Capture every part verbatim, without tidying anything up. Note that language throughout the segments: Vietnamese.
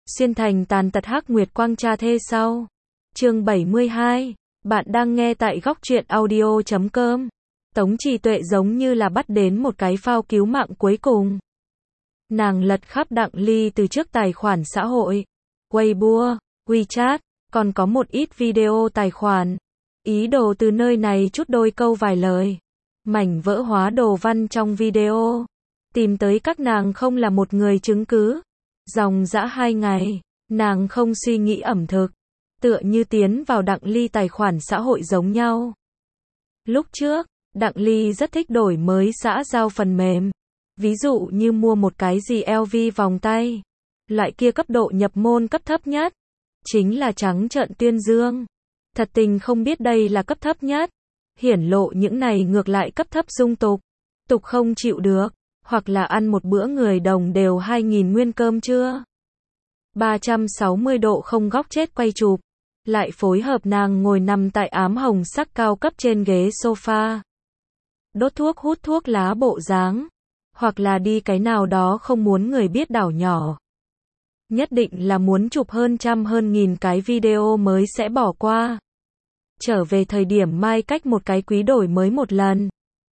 xuyên thành tàn tật hắc nguyệt quang cha thê sau. Chương bảy mươi hai, bạn đang nghe tại góc truyện audio chấm com. Tống Trì Tuệ giống như là bắt đến một cái phao cứu mạng cuối cùng. Nàng lật khắp Đặng Ly từ trước tài khoản xã hội, Weibo, WeChat, còn có một ít video tài khoản. Ý đồ từ nơi này chút đôi câu vài lời, mảnh vỡ hóa đồ văn trong video. Tìm tới các nàng không là một người chứng cứ. Dòng dã hai ngày, nàng không suy nghĩ ẩm thực, tựa như tiến vào Đặng Ly tài khoản xã hội giống nhau. Lúc trước, Đặng Ly rất thích đổi mới xã giao phần mềm. Ví dụ như mua một cái gì lờ vê vòng tay. Loại kia cấp độ nhập môn cấp thấp nhất. Chính là trắng trợn tuyên dương. Thật tình không biết đây là cấp thấp nhất. Hiển lộ những này ngược lại cấp thấp dung tục. Tục không chịu được. Hoặc là ăn một bữa người đồng đều hai nghìn nguyên cơm trưa. ba trăm sáu mươi độ không góc chết quay chụp. Lại phối hợp nàng ngồi nằm tại ám hồng sắc cao cấp trên ghế sofa. Đốt thuốc hút thuốc lá bộ dáng. Hoặc là đi cái nào đó không muốn người biết đảo nhỏ. Nhất định là muốn chụp hơn trăm hơn nghìn cái video mới sẽ bỏ qua. Trở về thời điểm mai cách một cái quý đổi mới một lần.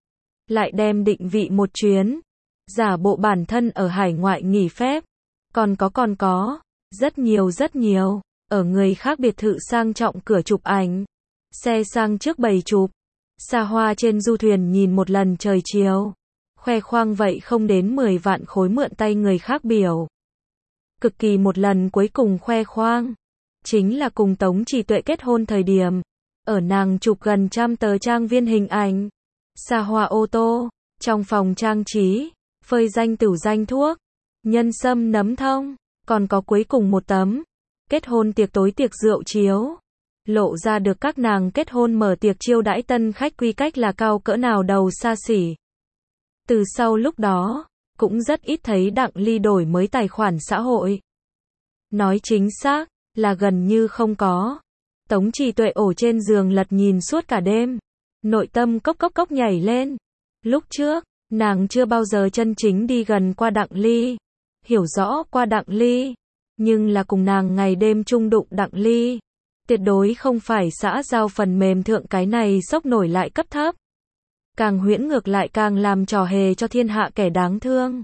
Lại đem định vị một chuyến. Giả bộ bản thân ở hải ngoại nghỉ phép. Còn có còn có. Rất nhiều rất nhiều. Ở người khác biệt thự sang trọng cửa chụp ảnh. Xe sang trước bày chụp. Xa hoa trên du thuyền nhìn một lần trời chiều. Khoe khoang vậy không đến mười vạn khối mượn tay người khác biểu. Cực kỳ một lần cuối cùng khoe khoang. Chính là cùng Tống Trì Tuệ kết hôn thời điểm. Ở nàng chụp gần trăm tờ trang viên hình ảnh. Xa hoa ô tô. Trong phòng trang trí. Phơi danh tửu danh thuốc. Nhân sâm nấm thông. Còn có cuối cùng một tấm. Kết hôn tiệc tối tiệc rượu chiếu. Lộ ra được các nàng kết hôn mở tiệc chiêu đãi tân khách quy cách là cao cỡ nào đầu xa xỉ. Từ sau lúc đó, cũng rất ít thấy Đặng Ly đổi mới tài khoản xã hội. Nói chính xác, là gần như không có. Tống Trì Tuệ ổ trên giường lật nhìn suốt cả đêm. Nội tâm cốc cốc cốc nhảy lên. Lúc trước, nàng chưa bao giờ chân chính đi gần qua Đặng Ly. Hiểu rõ qua Đặng Ly. Nhưng là cùng nàng ngày đêm chung đụng Đặng Ly. Tuyệt đối không phải xã giao phần mềm thượng cái này sốc nổi lại cấp thấp. Càng huyễn ngược lại càng làm trò hề cho thiên hạ kẻ đáng thương.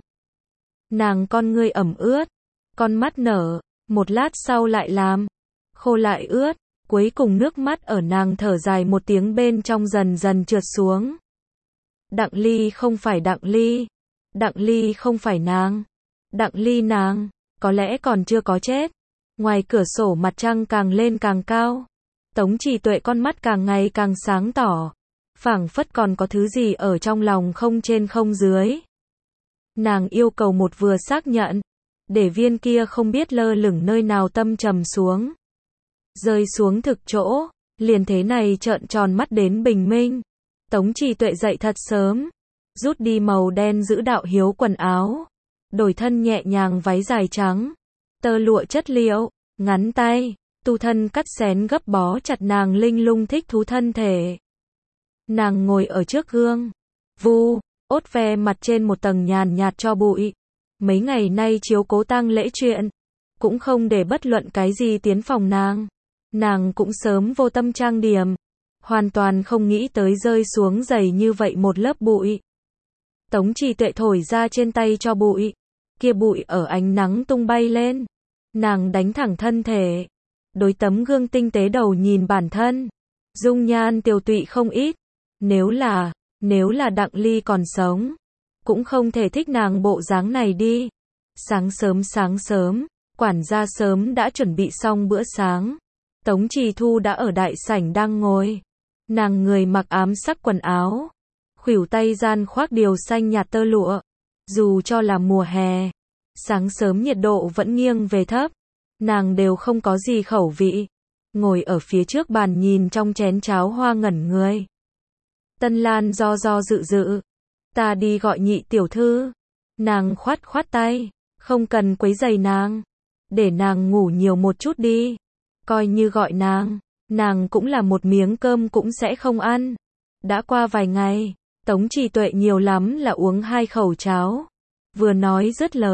Nàng con ngươi ẩm ướt. Con mắt nở. Một lát sau lại làm. Khô lại ướt. Cuối cùng nước mắt ở nàng thở dài một tiếng bên trong dần dần trượt xuống. Đặng Ly không phải Đặng Ly. Đặng Ly không phải nàng. Đặng Ly nàng. Có lẽ còn chưa có chết. Ngoài cửa sổ mặt trăng càng lên càng cao. Tống Trì Tuệ con mắt càng ngày càng sáng tỏ. Phảng phất còn có thứ gì ở trong lòng không trên không dưới. Nàng yêu cầu một vừa xác nhận. Để viên kia không biết lơ lửng nơi nào tâm trầm xuống. Rơi xuống thực chỗ. Liền thế này trợn tròn mắt đến bình minh. Tống Trì Tuệ dậy thật sớm. Rút đi màu đen giữ đạo hiếu quần áo. Đổi thân nhẹ nhàng váy dài trắng. Tơ lụa chất liệu. Ngắn tay. Tu thân cắt xén gấp bó chặt nàng linh lung thích thú thân thể. Nàng ngồi ở trước gương. Vu, ốt ve mặt trên một tầng nhàn nhạt cho bụi. Mấy ngày nay chiếu cố tang lễ chuyện. Cũng không để bất luận cái gì tiến phòng nàng. Nàng cũng sớm vô tâm trang điểm. Hoàn toàn không nghĩ tới rơi xuống dày như vậy một lớp bụi. Tống Trì Tuệ thổi ra trên tay cho bụi. Kia bụi ở ánh nắng tung bay lên. Nàng đánh thẳng thân thể. Đối tấm gương tinh tế đầu nhìn bản thân. Dung nhan tiều tụy không ít. Nếu là, nếu là Đặng Ly còn sống. Cũng không thể thích nàng bộ dáng này đi. Sáng sớm sáng sớm. Quản gia sớm đã chuẩn bị xong bữa sáng. Tống Trì Thu đã ở đại sảnh đang ngồi. Nàng người mặc ám sắc quần áo. Khuỷu tay gian khoác điều xanh nhạt tơ lụa. Dù cho là mùa hè. Sáng sớm nhiệt độ vẫn nghiêng về thấp. Nàng đều không có gì khẩu vị. Ngồi ở phía trước bàn nhìn trong chén cháo hoa ngẩn người. Tân Lan do do dự dự. Ta đi gọi nhị tiểu thư. Nàng khoát khoát tay. Không cần quấy rầy nàng. Để nàng ngủ nhiều một chút đi. Coi như gọi nàng. Nàng cũng là một miếng cơm cũng sẽ không ăn. Đã qua vài ngày. Tống Trì Tuệ nhiều lắm là uống hai khẩu cháo. Vừa nói dứt lời.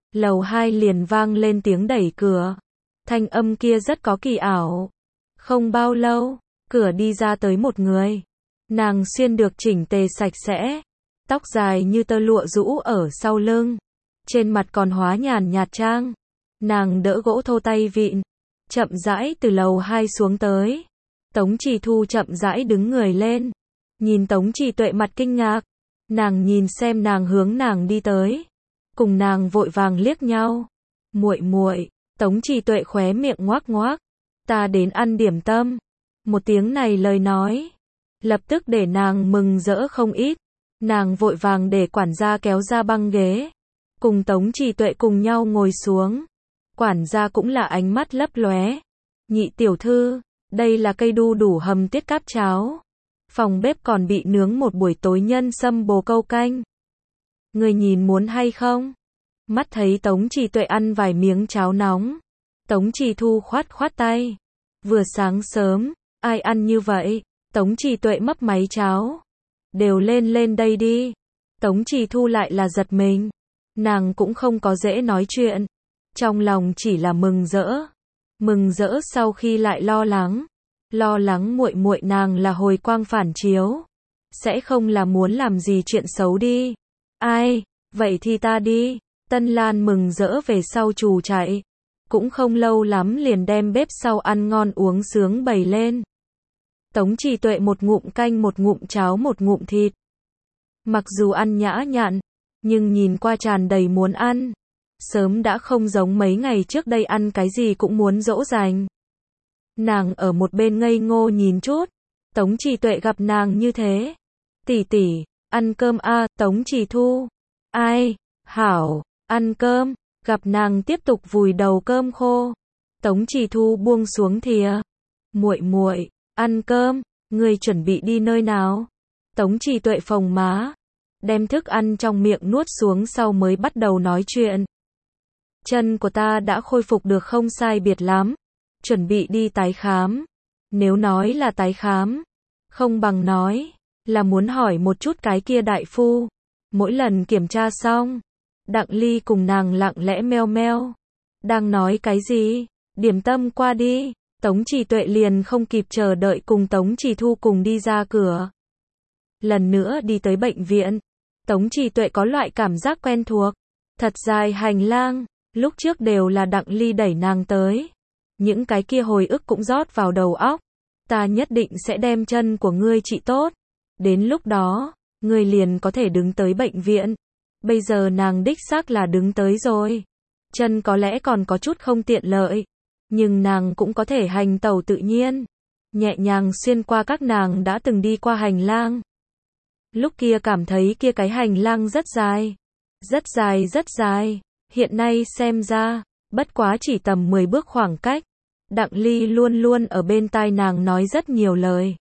lầu hai liền vang lên tiếng đẩy cửa. Thanh âm kia rất có kỳ ảo. Không bao lâu, cửa đi ra tới một người. Nàng xuyên được chỉnh tề sạch sẽ, tóc dài như tơ lụa rũ ở sau lưng, trên mặt còn hóa nhàn nhạt trang. Nàng đỡ gỗ thô tay vịn, chậm rãi từ lầu hai xuống tới. Tống Trì Thu chậm rãi đứng người lên, nhìn Tống Trì Tuệ mặt kinh ngạc. Nàng nhìn xem nàng hướng nàng đi tới, cùng nàng vội vàng liếc nhau. Muội muội, Tống Trì Tuệ khóe miệng ngoác ngoác, ta đến ăn điểm tâm. Một tiếng này lời nói, lập tức để nàng mừng rỡ không ít. Nàng vội vàng để quản gia kéo ra băng ghế, cùng Tống Trì Tuệ cùng nhau ngồi xuống. Quản gia cũng là ánh mắt lấp lóe. Nhị tiểu thư, đây là cây đu đủ hầm tiết cáp cháo. Phòng bếp còn bị nướng một buổi tối nhân sâm bồ câu canh. Người nhìn muốn hay không? Mắt thấy Tống Trì Tuệ ăn vài miếng cháo nóng, Tống Trì Thu khoát khoát tay. Vừa sáng sớm, ai ăn như vậy? Tống Trì Tuệ mấp máy cháo. Đều lên lên đây đi. Tống Trì Thu lại là giật mình. Nàng cũng không có dễ nói chuyện. Trong lòng chỉ là mừng rỡ. Mừng rỡ sau khi lại lo lắng. Lo lắng muội muội nàng là hồi quang phản chiếu. Sẽ không là muốn làm gì chuyện xấu đi. Ai, vậy thì ta đi. Tân Lan mừng rỡ về sau trù chạy. Cũng không lâu lắm liền đem bếp sau ăn ngon uống sướng bày lên. Tống Trì Tuệ một ngụm canh một ngụm cháo một ngụm thịt. Mặc dù ăn nhã nhặn, nhưng nhìn qua tràn đầy muốn ăn. Sớm đã không giống mấy ngày trước đây ăn cái gì cũng muốn dỗ dành. Nàng ở một bên ngây ngô nhìn chút. Tống Trì Tuệ gặp nàng như thế. Tỷ tỷ, ăn cơm a. Tống Trì Thu. Ai, hảo, ăn cơm. Gặp nàng tiếp tục vùi đầu cơm khô. Tống Trì Thu buông xuống thìa. Muội muội, ăn cơm, ngươi chuẩn bị đi nơi nào? Tống Trì Tuệ phồng má, đem thức ăn trong miệng nuốt xuống sau mới bắt đầu nói chuyện. Chân của ta đã khôi phục được không sai biệt lắm, chuẩn bị đi tái khám. Nếu nói là tái khám, không bằng nói là muốn hỏi một chút cái kia đại phu. Mỗi lần kiểm tra xong, Đặng Ly cùng nàng lặng lẽ meo meo. Đang nói cái gì? Điểm tâm qua đi. Tống Trì Tuệ liền không kịp chờ đợi cùng Tống Trì Thu cùng đi ra cửa. Lần nữa đi tới bệnh viện, Tống Trì Tuệ có loại cảm giác quen thuộc. Thật dài hành lang, lúc trước đều là Đặng Ly đẩy nàng tới. Những cái kia hồi ức cũng rót vào đầu óc. Ta nhất định sẽ đem chân của ngươi trị tốt. Đến lúc đó, ngươi liền có thể đứng tới bệnh viện. Bây giờ nàng đích xác là đứng tới rồi. Chân có lẽ còn có chút không tiện lợi, nhưng nàng cũng có thể hành tẩu tự nhiên, nhẹ nhàng xuyên qua các nàng đã từng đi qua hành lang. Lúc kia cảm thấy kia cái hành lang rất dài, rất dài rất dài, hiện nay xem ra, bất quá chỉ tầm mười bước khoảng cách. Đặng Ly luôn luôn ở bên tai nàng nói rất nhiều lời.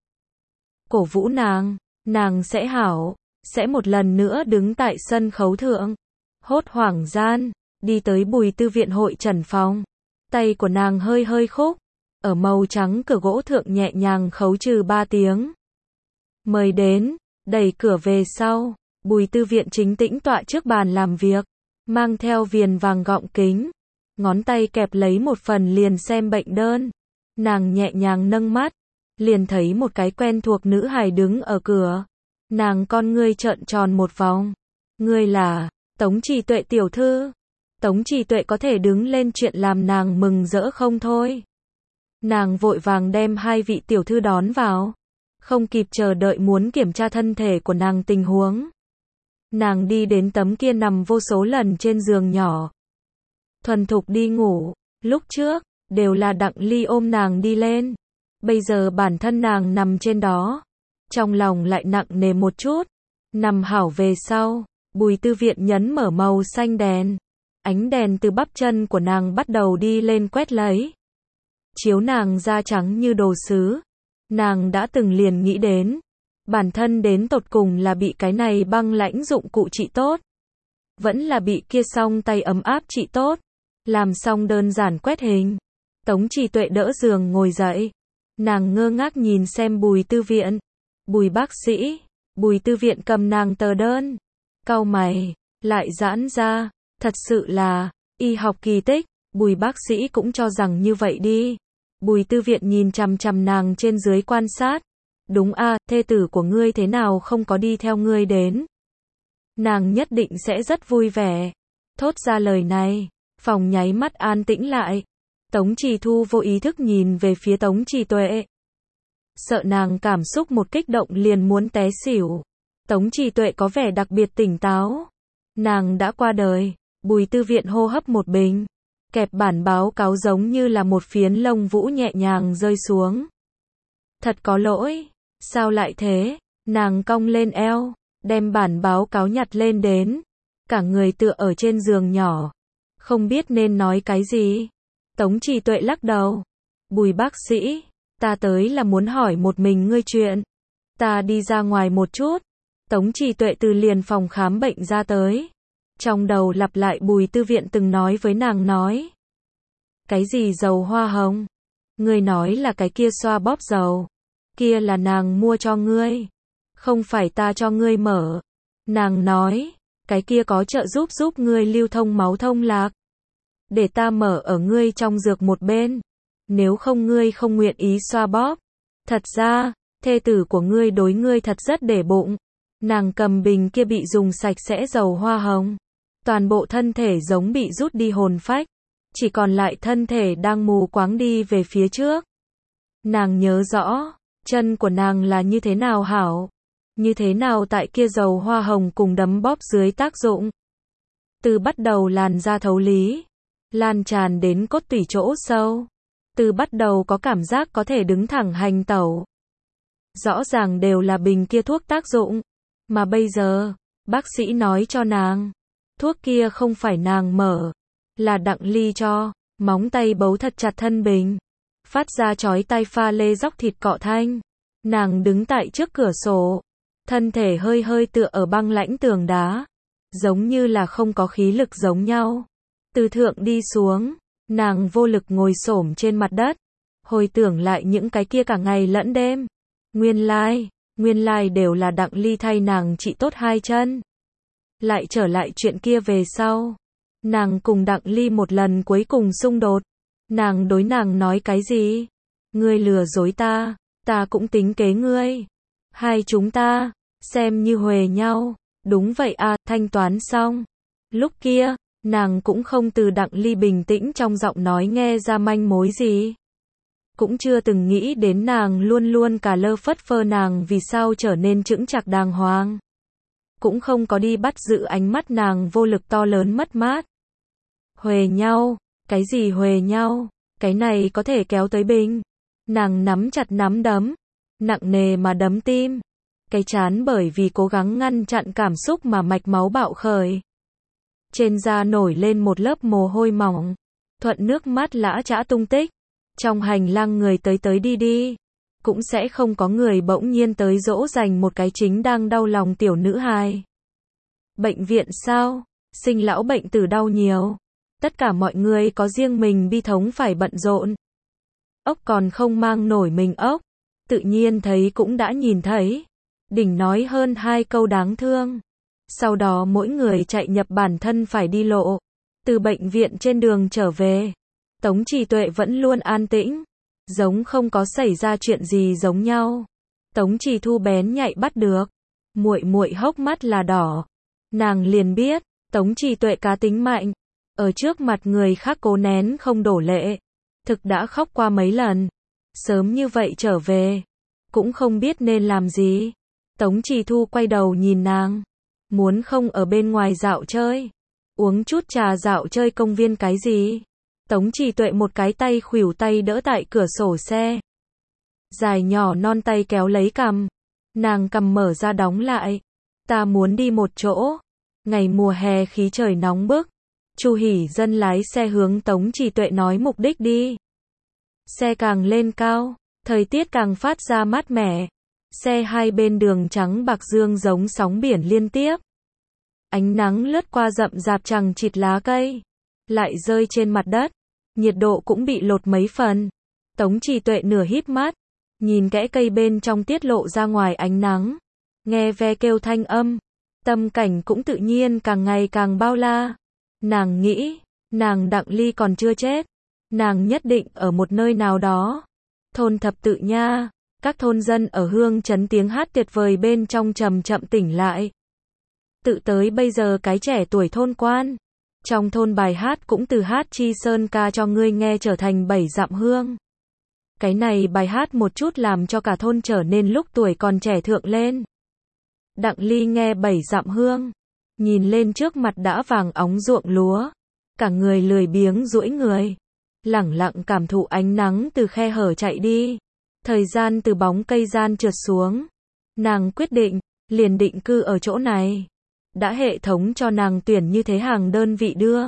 Cổ vũ nàng, nàng sẽ hảo, sẽ một lần nữa đứng tại sân khấu thượng. Hốt hoảng gian, đi tới Bùi Tư Viện hội trần phòng. Tay của nàng hơi hơi khúc, ở màu trắng cửa gỗ thượng nhẹ nhàng khấu trừ ba tiếng. Mời đến, đẩy cửa về sau, Bùi Tư Viện chính tĩnh tọa trước bàn làm việc, mang theo viền vàng gọng kính, ngón tay kẹp lấy một phần liền xem bệnh đơn. Nàng nhẹ nhàng nâng mắt, liền thấy một cái quen thuộc nữ hài đứng ở cửa. Nàng con ngươi trợn tròn một vòng. Ngươi là Tống Trì Tuệ tiểu thư? Tống Trì Tuệ có thể đứng lên chuyện làm nàng mừng rỡ không thôi. Nàng vội vàng đem hai vị tiểu thư đón vào, không kịp chờ đợi muốn kiểm tra thân thể của nàng tình huống. Nàng đi đến tấm kia nằm vô số lần trên giường nhỏ, thuần thục đi ngủ. Lúc trước, đều là Đặng Ly ôm nàng đi lên. Bây giờ bản thân nàng nằm trên đó, trong lòng lại nặng nề một chút. Nằm hảo về sau, Bùi Tư Viện nhấn mở màu xanh đèn. Ánh đèn từ bắp chân của nàng bắt đầu đi lên quét lấy, chiếu nàng da trắng như đồ sứ. Nàng đã từng liền nghĩ đến, bản thân đến tột cùng là bị cái này băng lãnh dụng cụ trị tốt, vẫn là bị kia song tay ấm áp trị tốt. Làm xong đơn giản quét hình, Tống Trì Tuệ đỡ giường ngồi dậy. Nàng ngơ ngác nhìn xem Bùi Tư Viện. Bùi bác sĩ. Bùi Tư Viện cầm nàng tờ đơn, cau mày, lại giãn ra. Thật sự là, Y học kỳ tích, Bùi bác sĩ cũng cho rằng như vậy đi. Bùi Tư Viện nhìn chằm chằm nàng trên dưới quan sát. Đúng a, thê tử của ngươi thế nào không có đi theo ngươi đến? Nàng nhất định sẽ rất vui vẻ. Thốt ra lời này, phòng nháy mắt an tĩnh lại. Tống Trì Thu vô ý thức nhìn về phía Tống Trì Tuệ. Sợ nàng cảm xúc một kích động liền muốn té xỉu. Tống Trì Tuệ có vẻ đặc biệt tỉnh táo. Nàng đã qua đời. Bùi Tư Viện hô hấp một bình. Kẹp bản báo cáo giống như là một phiến lông vũ nhẹ nhàng rơi xuống. Thật có lỗi. Sao lại thế? Nàng cong lên eo, đem bản báo cáo nhặt lên đến. Cả người tựa ở trên giường nhỏ. Không biết nên nói cái gì. Tống Trì Tuệ lắc đầu. Bùi bác sĩ, ta tới là muốn hỏi một mình ngươi chuyện. Ta đi ra ngoài một chút. Tống Trì Tuệ từ liền phòng khám bệnh ra tới. Trong đầu lặp lại Bùi Tư Viện từng nói với nàng nói. Cái gì dầu hoa hồng? Ngươi nói là cái kia xoa bóp dầu. Kia là nàng mua cho ngươi. Không phải ta cho ngươi mở. Nàng nói, cái kia có trợ giúp giúp ngươi lưu thông máu thông lạc. Để ta mở ở ngươi trong dược một bên. Nếu không ngươi không nguyện ý xoa bóp. Thật ra, thê tử của ngươi đối ngươi thật rất để bụng. Nàng cầm bình kia bị dùng sạch sẽ dầu hoa hồng. Toàn bộ thân thể giống bị rút đi hồn phách. Chỉ còn lại thân thể đang mù quáng đi về phía trước. Nàng nhớ rõ, chân của nàng là như thế nào hảo. Như thế nào tại kia dầu hoa hồng cùng đấm bóp dưới tác dụng. Từ bắt đầu làn da thấu lý. Lan tràn đến cốt tủy chỗ sâu. Từ bắt đầu có cảm giác có thể đứng thẳng hành tẩu. Rõ ràng đều là bình kia thuốc tác dụng. Mà bây giờ, bác sĩ nói cho nàng. Thuốc kia không phải nàng mở. Là Đặng Ly cho. Móng tay bấu thật chặt thân bình. Phát ra chói tai pha lê róc thịt cọ thanh. Nàng đứng tại trước cửa sổ. Thân thể hơi hơi tựa ở băng lãnh tường đá. Giống như là không có khí lực giống nhau. Từ thượng đi xuống. Nàng vô lực ngồi xổm trên mặt đất. Hồi tưởng lại những cái kia cả ngày lẫn đêm. Nguyên lai, nguyên lai đều là Đặng Ly thay nàng trị tốt hai chân. Lại trở lại chuyện kia về sau. Nàng cùng Đặng Ly một lần cuối cùng xung đột. Nàng đối nàng nói cái gì? Ngươi lừa dối ta, ta cũng tính kế ngươi. Hai chúng ta, xem như huề nhau. Đúng vậy à, thanh toán xong. Lúc kia, nàng cũng không từ Đặng Ly bình tĩnh trong giọng nói nghe ra manh mối gì. Cũng chưa từng nghĩ đến nàng luôn luôn cả lơ phất phơ nàng vì sao trở nên chững chạc đàng hoàng. Cũng không có đi bắt giữ ánh mắt nàng vô lực to lớn mất mát. Huề nhau, cái gì huề nhau, cái này có thể kéo tới bình. Nàng nắm chặt nắm đấm, nặng nề mà đấm tim. Cái chán bởi vì cố gắng ngăn chặn cảm xúc mà mạch máu bạo khởi. Trên da nổi lên một lớp mồ hôi mỏng, thuận nước mắt lã chã tung tích. Trong hành lang người tới tới đi đi, cũng sẽ không có người bỗng nhiên tới dỗ dành một cái chính đang đau lòng tiểu nữ hài. Bệnh viện sao? Sinh lão bệnh tử đau nhiều. Tất cả mọi người có riêng mình bi thống phải bận rộn. Ốc còn không mang nổi mình ốc. Tự nhiên thấy cũng đã nhìn thấy. Đỉnh nói hơn hai câu đáng thương. Sau đó mỗi người chạy nhập bản thân phải đi lộ. Từ bệnh viện trên đường trở về. Tống Trì Tuệ vẫn luôn an tĩnh. Giống không có xảy ra chuyện gì giống nhau. Tống Trì Thu bén nhạy bắt được. Muội muội hốc mắt là đỏ. Nàng liền biết. Tống Trì Tuệ cá tính mạnh. Ở trước mặt người khác cố nén không đổ lệ. Thực đã khóc qua mấy lần. Sớm như vậy trở về. Cũng không biết nên làm gì. Tống Trì Thu quay đầu nhìn nàng. Muốn không ở bên ngoài dạo chơi. Uống chút trà dạo chơi công viên cái gì. Tống Trì Tuệ một cái tay khuỷu tay đỡ tại cửa sổ xe. Dài nhỏ non tay kéo lấy cằm. Nàng cằm mở ra đóng lại. Ta muốn đi một chỗ. Ngày mùa hè khí trời nóng bức. Chu Hỷ Dân lái xe hướng Tống Trì Tuệ nói mục đích đi. Xe càng lên cao, thời tiết càng phát ra mát mẻ. Xe hai bên đường trắng bạc dương giống sóng biển liên tiếp. Ánh nắng lướt qua rậm rạp chằng chịt lá cây, lại rơi trên mặt đất. Nhiệt độ cũng bị lột mấy phần. Tống Trì Tuệ nửa híp mắt, nhìn kẽ cây bên trong tiết lộ ra ngoài ánh nắng. Nghe ve kêu thanh âm, tâm cảnh cũng tự nhiên càng ngày càng bao la. Nàng nghĩ, Nàng Đặng Ly còn chưa chết. Nàng nhất định ở một nơi nào đó. Thôn Thập Tự nha. Các thôn dân ở hương trấn tiếng hát tuyệt vời bên trong chậm chậm tỉnh lại. Tự tới bây giờ cái trẻ tuổi thôn quan. Trong thôn bài hát cũng từ hát chi sơn ca cho ngươi nghe trở thành bảy dặm hương. Cái này bài hát một chút làm cho cả thôn trở nên lúc tuổi còn trẻ thượng lên. Đặng Ly nghe bảy dặm hương. Nhìn lên trước mặt đã vàng óng ruộng lúa. Cả người lười biếng duỗi người. Lẳng lặng cảm thụ ánh nắng từ khe hở chạy đi. Thời gian từ bóng cây gian trượt xuống. Nàng quyết định, liền định cư ở chỗ này. Đã hệ thống cho nàng tuyển như thế hàng đơn vị đưa.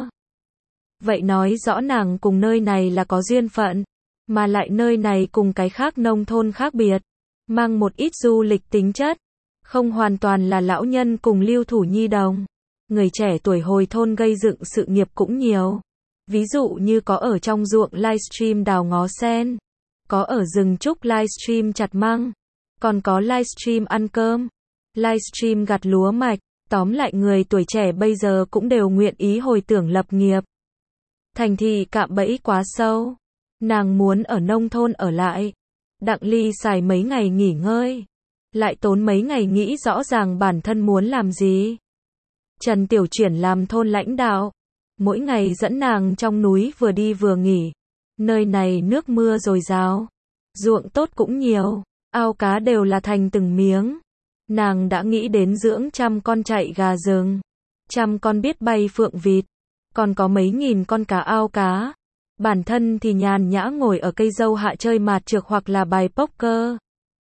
Vậy nói rõ nàng cùng nơi này là có duyên phận. Mà lại nơi này cùng cái khác nông thôn khác biệt. Mang một ít du lịch tính chất. Không hoàn toàn là lão nhân cùng lưu thủ nhi đồng. Người trẻ tuổi hồi thôn gây dựng sự nghiệp cũng nhiều. Ví dụ như có ở trong ruộng livestream đào ngó sen. Có ở rừng trúc livestream chặt măng. Còn có livestream ăn cơm. Livestream gặt lúa mạch. Tóm lại người tuổi trẻ bây giờ cũng đều nguyện ý hồi tưởng lập nghiệp. Thành thị cạm bẫy quá sâu. Nàng muốn ở nông thôn ở lại. Đặng Ly xài mấy ngày nghỉ ngơi. Lại tốn mấy ngày nghĩ rõ ràng bản thân muốn làm gì. Trần Tiểu Chuyển làm thôn lãnh đạo. Mỗi ngày dẫn nàng trong núi vừa đi vừa nghỉ. Nơi này nước mưa dồi dào. Ruộng tốt cũng nhiều. Ao cá đều là thành từng miếng. Nàng đã nghĩ đến dưỡng trăm con chạy gà rừng. Trăm con biết bay phượng vịt. Còn có mấy nghìn con cá ao cá. Bản thân thì nhàn nhã ngồi ở cây dâu hạ chơi mạt trược hoặc là bài poker.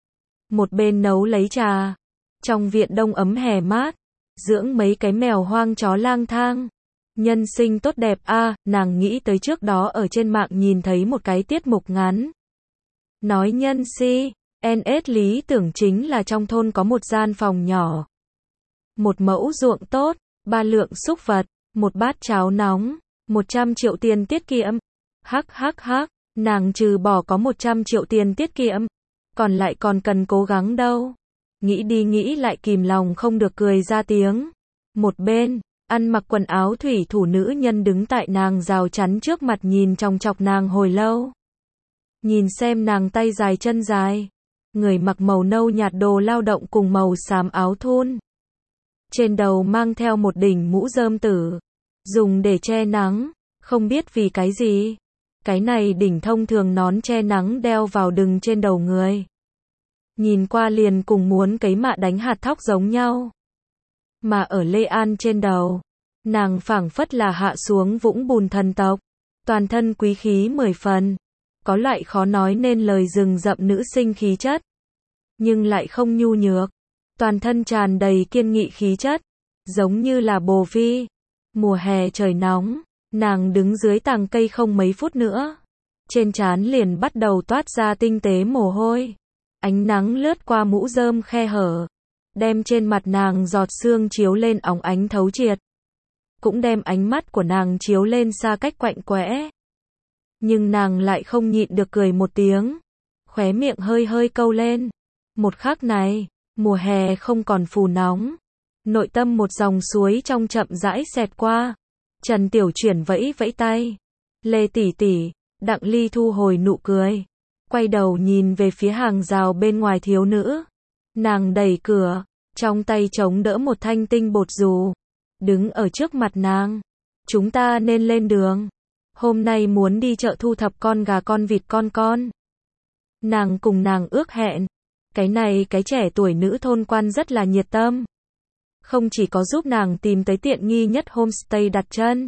Một bên nấu lấy trà. Trong viện đông ấm hè mát. Dưỡng mấy cái mèo hoang chó lang thang. Nhân sinh tốt đẹp a, à, nàng nghĩ tới trước đó ở trên mạng nhìn thấy một cái tiết mục ngắn. Nói nhân si, en ét lý tưởng chính là trong thôn có một gian phòng nhỏ. Một mẫu ruộng tốt, ba lượng súc vật, một bát cháo nóng, một trăm triệu tiền tiết kiệm. Hắc hắc hắc, nàng trừ bỏ có một trăm triệu tiền tiết kiệm. Còn lại còn cần cố gắng đâu. Nghĩ đi nghĩ lại kìm lòng không được cười ra tiếng. Một bên, ăn mặc quần áo thủy thủ nữ nhân đứng tại nàng rào chắn trước mặt nhìn chòng chọc nàng hồi lâu. Nhìn xem nàng tay dài chân dài. Người mặc màu nâu nhạt đồ lao động cùng màu xám áo thun. Trên đầu mang theo một đỉnh mũ rơm tử. Dùng để che nắng. Không biết vì cái gì. Cái này đỉnh thông thường nón che nắng đeo vào đừng trên đầu người. Nhìn qua liền cùng muốn cấy mạ đánh hạt thóc giống nhau. Mà ở Lê An trên đầu, nàng phảng phất là hạ xuống vũng bùn thần tộc. Toàn thân quý khí mười phần. Có loại khó nói nên lời rừng rậm nữ sinh khí chất. Nhưng lại không nhu nhược. Toàn thân tràn đầy kiên nghị khí chất. Giống như là bồ vi. Mùa hè trời nóng. Nàng đứng dưới tàng cây không mấy phút nữa. Trên trán liền bắt đầu toát ra tinh tế mồ hôi. Ánh nắng lướt qua mũ rơm khe hở. Đem trên mặt nàng giọt sương chiếu lên óng ánh thấu triệt. Cũng đem ánh mắt của nàng chiếu lên xa cách quạnh quẽ. Nhưng nàng lại không nhịn được cười một tiếng. Khóe miệng hơi hơi câu lên. Một khắc này, mùa hè không còn phù nóng. Nội tâm một dòng suối trong chậm rãi xẹt qua. Trần Tiểu Chuyển vẫy vẫy tay. Lê tỷ tỷ, Đặng Ly thu hồi nụ cười. Quay đầu nhìn về phía hàng rào bên ngoài thiếu nữ. Nàng đẩy cửa, trong tay chống đỡ một thanh tinh bột dù. Đứng ở trước mặt nàng. Chúng ta nên lên đường. Hôm nay muốn đi chợ thu thập con gà con vịt con con. Nàng cùng nàng ước hẹn. Cái này cái trẻ tuổi nữ thôn quan rất là nhiệt tâm. Không chỉ có giúp nàng tìm tới tiện nghi nhất homestay đặt chân.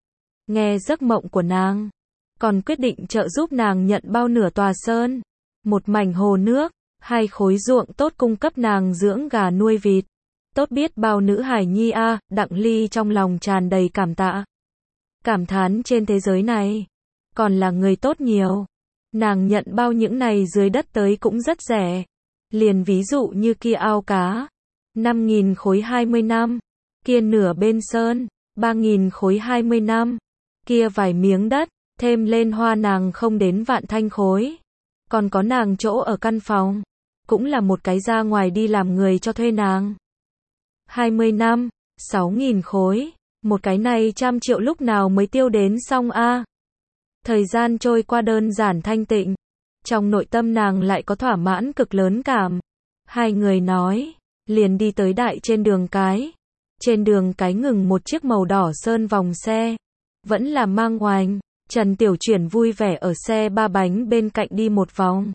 Nghe giấc mộng của nàng. Còn quyết định trợ giúp nàng nhận bao nửa tòa sơn. Một mảnh hồ nước. Hai khối ruộng tốt cung cấp nàng dưỡng gà nuôi vịt. Tốt biết bao nữ hải nhi a, à, Đặng Ly trong lòng tràn đầy cảm tạ. Cảm thán trên thế giới này. Còn là người tốt nhiều. Nàng nhận bao những này dưới đất tới cũng rất rẻ. Liền ví dụ như kia ao cá. năm nghìn khối hai mươi năm. Kia nửa bên sơn. ba nghìn khối hai mươi năm. Kia vài miếng đất. Thêm lên hoa nàng không đến vạn thanh khối. Còn có nàng chỗ ở căn phòng. Cũng là một cái ra ngoài đi làm người cho thuê nàng. hai mươi năm. sáu nghìn khối. Một cái này trăm triệu lúc nào mới tiêu đến xong a? Thời gian trôi qua đơn giản thanh tịnh. Trong nội tâm nàng lại có thỏa mãn cực lớn cảm. Hai người nói, liền đi tới đại trên đường cái. Trên đường cái ngừng một chiếc màu đỏ sơn vòng xe. Vẫn là mang oành. Trần Tiểu Chuyển vui vẻ ở xe ba bánh bên cạnh đi một vòng.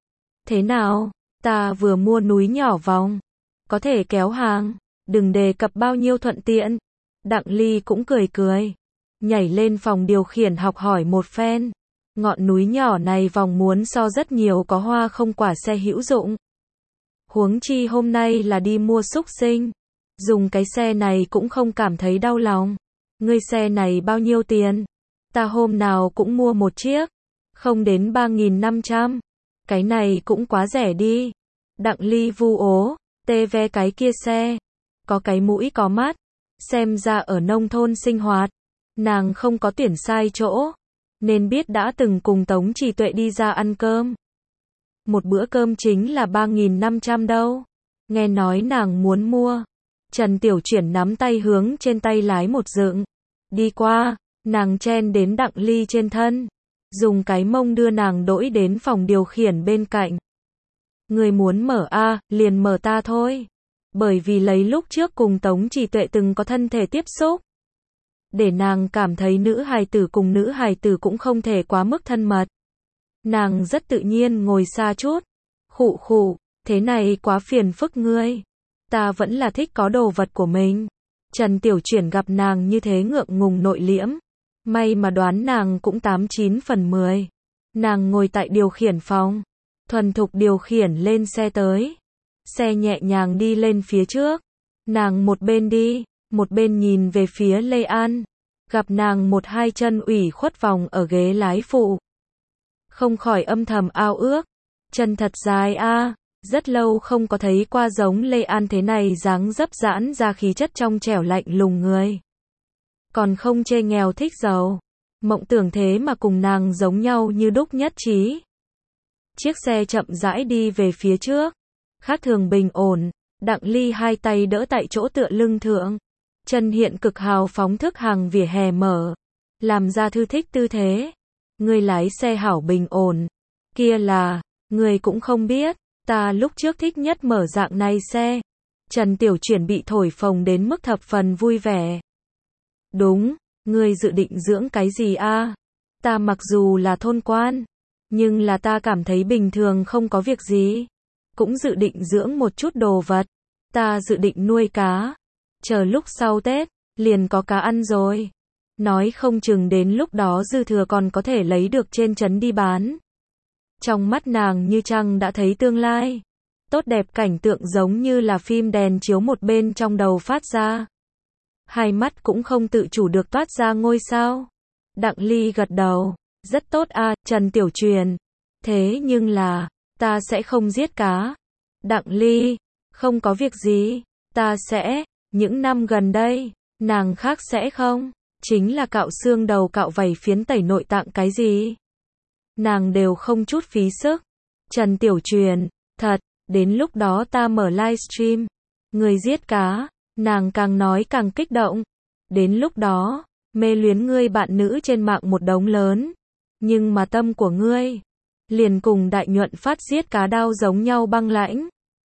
Thế nào? Ta vừa mua núi nhỏ vòng. Có thể kéo hàng. Đừng đề cập bao nhiêu thuận tiện. Đặng Ly cũng cười cười. Nhảy lên phòng điều khiển học hỏi một phen. Ngọn núi nhỏ này vòng muốn so rất nhiều có hoa không quả xe hữu dụng. Huống chi hôm nay là đi mua xúc sinh. Dùng cái xe này cũng không cảm thấy đau lòng. Ngươi xe này bao nhiêu tiền? Ta hôm nào cũng mua một chiếc. Không đến ba nghìn năm trăm. Cái này cũng quá rẻ đi. Đặng Ly vu ố. Tê ve cái kia xe. Có cái mũi có mắt. Xem ra ở nông thôn sinh hoạt. Nàng không có tuyển sai chỗ. Nên biết đã từng cùng Tống Trì Tuệ đi ra ăn cơm. Một bữa cơm chính là ba nghìn năm trăm đâu. Nghe nói nàng muốn mua. Trần Tiểu Chuyển nắm tay hướng trên tay lái một dựng. Đi qua, nàng chen đến Đặng Ly trên thân. Dùng cái mông đưa nàng đỗi đến phòng điều khiển bên cạnh. Người muốn mở a, liền mở ta thôi. Bởi vì lấy lúc trước cùng Tống Trì Tuệ từng có thân thể tiếp xúc. Để nàng cảm thấy nữ hài tử cùng nữ hài tử cũng không thể quá mức thân mật. Nàng rất tự nhiên ngồi xa chút. Khụ khụ, thế này quá phiền phức ngươi. Ta vẫn là thích có đồ vật của mình. Trần Tiểu Chuyển gặp nàng như thế ngượng ngùng nội liễm. May mà đoán nàng cũng tám chín phần mười. Nàng ngồi tại điều khiển phòng. Thuần thục điều khiển lên xe tới. Xe nhẹ nhàng đi lên phía trước. Nàng một bên đi, một bên nhìn về phía Lê An. Gặp nàng một hai chân ủy khuất vòng ở ghế lái phụ. Không khỏi âm thầm ao ước. Chân thật dài a, rất lâu không có thấy qua giống Lê An thế này dáng dấp giãn ra khí chất trong trẻo lạnh lùng người. Còn không chê nghèo thích giàu. Mộng tưởng thế mà cùng nàng giống nhau như đúc nhất trí. Chiếc xe chậm rãi đi về phía trước. Khác thường bình ổn. Đặng Ly hai tay đỡ tại chỗ tựa lưng thượng. Chân hiện cực hào phóng thức hàng vỉa hè mở. Làm ra thư thích tư thế. Người lái xe hảo bình ổn. Kia là, người cũng không biết. Ta lúc trước thích nhất mở dạng này xe. Trần Tiểu Chuyển bị thổi phồng đến mức thập phần vui vẻ. Đúng, người dự định dưỡng cái gì a? Ta mặc dù là thôn quan. Nhưng là ta cảm thấy bình thường không có việc gì. Cũng dự định dưỡng một chút đồ vật. Ta dự định nuôi cá. Chờ lúc sau Tết, liền có cá ăn rồi. Nói không chừng đến lúc đó dư thừa còn có thể lấy được trên trấn đi bán. Trong mắt nàng như trăng đã thấy tương lai. Tốt đẹp cảnh tượng giống như là phim đèn chiếu một bên trong đầu phát ra. Hai mắt cũng không tự chủ được toát ra ngôi sao. Đặng Ly gật đầu. Rất tốt a, Trần Tiểu Chuyển. Thế nhưng là, ta sẽ không giết cá. Đặng Ly, không có việc gì. Ta sẽ, những năm gần đây, nàng khác sẽ không. Chính là cạo xương đầu cạo vảy phiến tẩy nội tạng cái gì. Nàng đều không chút phí sức. Trần Tiểu Chuyển, thật, đến lúc đó ta mở livestream. Người giết cá, nàng càng nói càng kích động. Đến lúc đó, mê luyến ngươi bạn nữ trên mạng một đống lớn. Nhưng mà tâm của ngươi, liền cùng Đại Nhuận Phát giết cá đao giống nhau băng lãnh.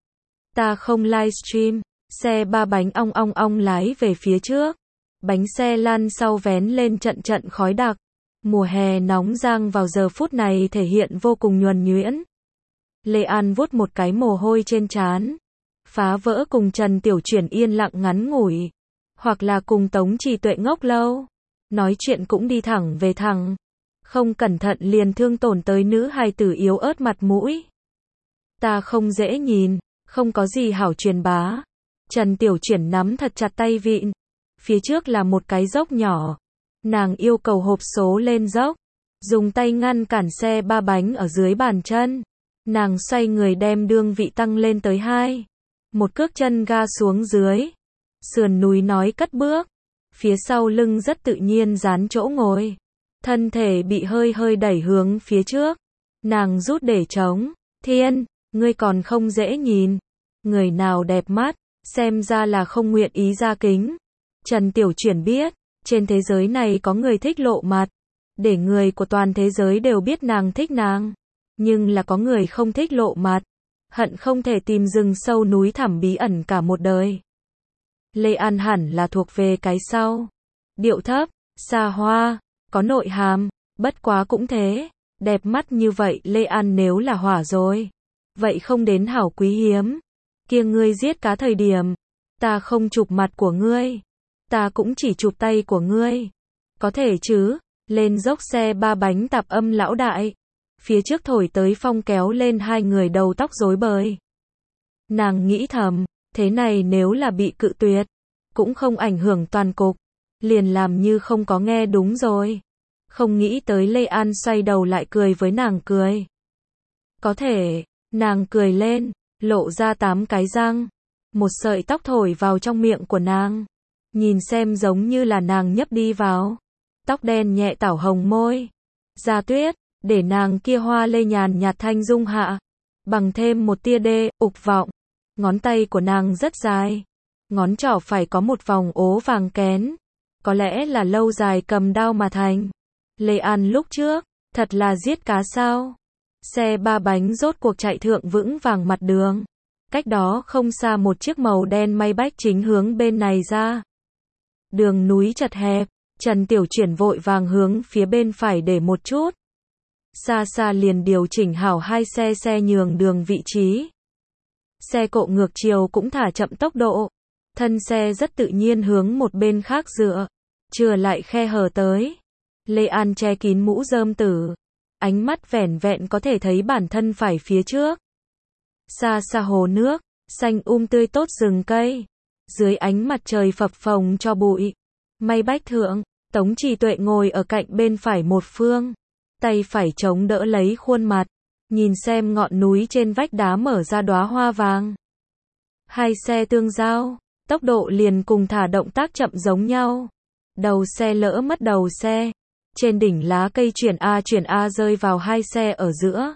Ta không livestream, xe ba bánh ong ong ong lái về phía trước. Bánh xe lăn sau vén lên trận trận khói đặc. Mùa hè nóng rang vào giờ phút này thể hiện vô cùng nhuần nhuyễn. Lê An vuốt một cái mồ hôi trên trán. Phá vỡ cùng Trần Tiểu Chuyển yên lặng ngắn ngủi. Hoặc là cùng Tống Trì Tuệ ngốc lâu. Nói chuyện cũng đi thẳng về thẳng. Không cẩn thận liền thương tổn tới nữ hài tử yếu ớt mặt mũi. Ta không dễ nhìn, không có gì hảo truyền bá. Trần Tiểu Chuyển nắm thật chặt tay vịn. Phía trước là một cái dốc nhỏ. Nàng yêu cầu hộp số lên dốc. Dùng tay ngăn cản xe ba bánh ở dưới bàn chân. Nàng xoay người đem đương vị tăng lên tới hai. Một cước chân ga xuống dưới. Sườn núi nói cất bước. Phía sau lưng rất tự nhiên dán chỗ ngồi. Thân thể bị hơi hơi đẩy hướng phía trước. Nàng rút để trống. Thiên, ngươi còn không dễ nhìn. Người nào đẹp mắt, xem ra là không nguyện ý ra kính. Trần Tiểu Chuyển biết, trên thế giới này có người thích lộ mặt, để người của toàn thế giới đều biết nàng thích nàng. Nhưng là có người không thích lộ mặt, hận không thể tìm rừng sâu núi thẳm bí ẩn cả một đời. Lê An hẳn là thuộc về cái sau. Điệu thấp, xa hoa, có nội hàm, bất quá cũng thế. Đẹp mắt như vậy Lê An nếu là hỏa rồi. Vậy không đến hảo quý hiếm. Kia ngươi giết cá thời điểm, ta không chụp mặt của ngươi. Ta cũng chỉ chụp tay của ngươi. Có thể chứ, lên dốc xe ba bánh tạp âm lão đại. Phía trước thổi tới phong kéo lên hai người đầu tóc rối bời. Nàng nghĩ thầm, thế này nếu là bị cự tuyệt, cũng không ảnh hưởng toàn cục. Liền làm như không có nghe đúng rồi. Không nghĩ tới Lê An xoay đầu lại cười với nàng cười. Có thể, nàng cười lên, lộ ra tám cái răng. Một sợi tóc thổi vào trong miệng của nàng. Nhìn xem giống như là nàng nhấp đi vào. Tóc đen nhẹ tảo hồng môi. Da tuyết, để nàng kia hoa lê nhàn nhạt thanh dung hạ. Bằng thêm một tia đê, ục vọng. Ngón tay của nàng rất dài. Ngón trỏ phải có một vòng ố vàng kén. Có lẽ là lâu dài cầm đao mà thành. Lê An lúc trước, thật là giết cá sao. Xe ba bánh rốt cuộc chạy thượng vững vàng mặt đường. Cách đó không xa một chiếc màu đen Maybach chính hướng bên này ra. Đường núi chật hẹp, Trần Tiểu Chuyển vội vàng hướng phía bên phải để một chút. Xa xa liền điều chỉnh hảo hai xe xe nhường đường vị trí. Xe cộ ngược chiều cũng thả chậm tốc độ. Thân xe rất tự nhiên hướng một bên khác dựa. Chừa lại khe hở tới. Lê An che kín mũ rơm tử. Ánh mắt vẻn vẹn có thể thấy bản thân phải phía trước. Xa xa hồ nước, xanh um tươi tốt rừng cây. Dưới ánh mặt trời phập phồng cho bụi. Maybach thượng, Tống Trì Tuệ ngồi ở cạnh bên phải một phương. Tay phải chống đỡ lấy khuôn mặt. Nhìn xem ngọn núi trên vách đá mở ra đóa hoa vàng. Hai xe tương giao, tốc độ liền cùng thả động tác chậm giống nhau. Đầu xe lỡ mất đầu xe. Trên đỉnh lá cây chuyển A chuyển A rơi vào hai xe ở giữa.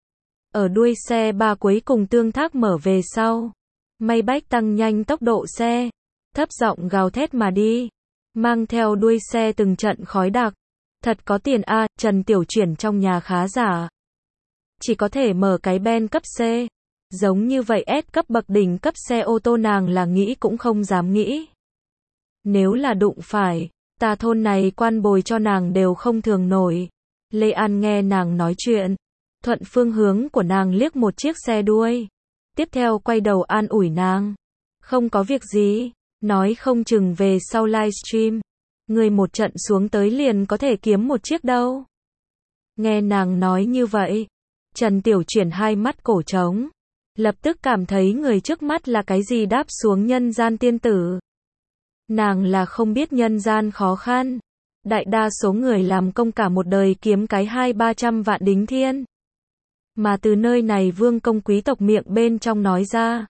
Ở đuôi xe ba cuối cùng tương thác mở về sau. Maybach tăng nhanh tốc độ xe. Thấp giọng gào thét mà đi. Mang theo đuôi xe từng trận khói đặc. Thật có tiền A, Trần Tiểu Chuyển trong nhà khá giả. Chỉ có thể mở cái Ben cấp C. Giống như vậy S cấp bậc đỉnh cấp xe ô tô nàng là nghĩ cũng không dám nghĩ. Nếu là đụng phải, ta thôn này quan bồi cho nàng đều không thường nổi. Lê An nghe nàng nói chuyện. Thuận phương hướng của nàng liếc một chiếc xe đuôi. Tiếp theo quay đầu an ủi nàng. Không có việc gì, nói không chừng về sau livestream. Người một trận xuống tới liền có thể kiếm một chiếc đâu. Nghe nàng nói như vậy. Trần Tiểu Chuyển hai mắt cổ trống. Lập tức cảm thấy người trước mắt là cái gì đáp xuống nhân gian tiên tử. Nàng là không biết nhân gian khó khăn. Đại đa số người làm công cả một đời kiếm cái hai ba trăm vạn đính thiên. Mà từ nơi này vương công quý tộc miệng bên trong nói ra.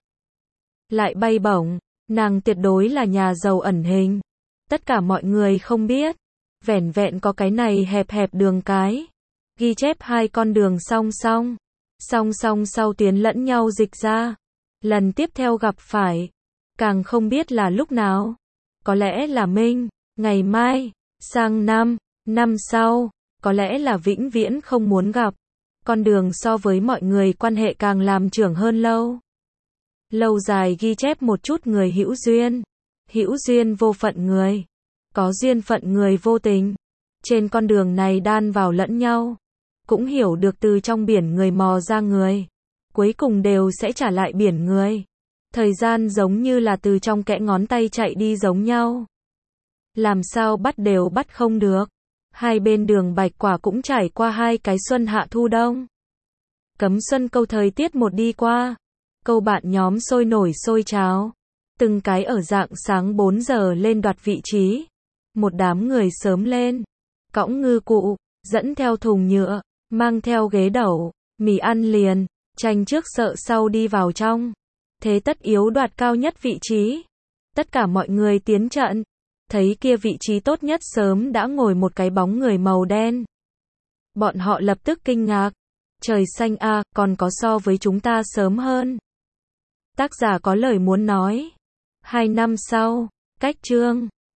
Lại bay bổng, nàng tuyệt đối là nhà giàu ẩn hình. Tất cả mọi người không biết. Vẻn vẹn có cái này hẹp hẹp đường cái. Ghi chép hai con đường song song. Song song sau tuyến lẫn nhau dịch ra. Lần tiếp theo gặp phải. Càng không biết là lúc nào. Có lẽ là minh, ngày mai, sang năm, năm sau. Có lẽ là vĩnh viễn không muốn gặp. Con đường so với mọi người quan hệ càng làm trưởng hơn lâu. Lâu dài ghi chép một chút người hữu duyên. Hữu duyên vô phận người. Có duyên phận người vô tình. Trên con đường này đan vào lẫn nhau. Cũng hiểu được từ trong biển người mò ra người. Cuối cùng đều sẽ trả lại biển người. Thời gian giống như là từ trong kẽ ngón tay chạy đi giống nhau. Làm sao bắt đều bắt không được. Hai bên đường bạch quả cũng trải qua hai cái xuân hạ thu đông. Cấm xuân câu thời tiết một đi qua. Câu bạn nhóm sôi nổi sôi cháo. Từng cái ở dạng sáng bốn giờ lên đoạt vị trí. Một đám người sớm lên. Cõng ngư cụ, dẫn theo thùng nhựa, mang theo ghế đẩu, mì ăn liền, tranh trước sợ sau đi vào trong. Thế tất yếu đoạt cao nhất vị trí. Tất cả mọi người tiến trận. Thấy kia vị trí tốt nhất sớm đã ngồi một cái bóng người màu đen. Bọn họ lập tức kinh ngạc. Trời xanh a, còn có so với chúng ta sớm hơn. Tác giả có lời muốn nói. Hai năm sau, cách chương.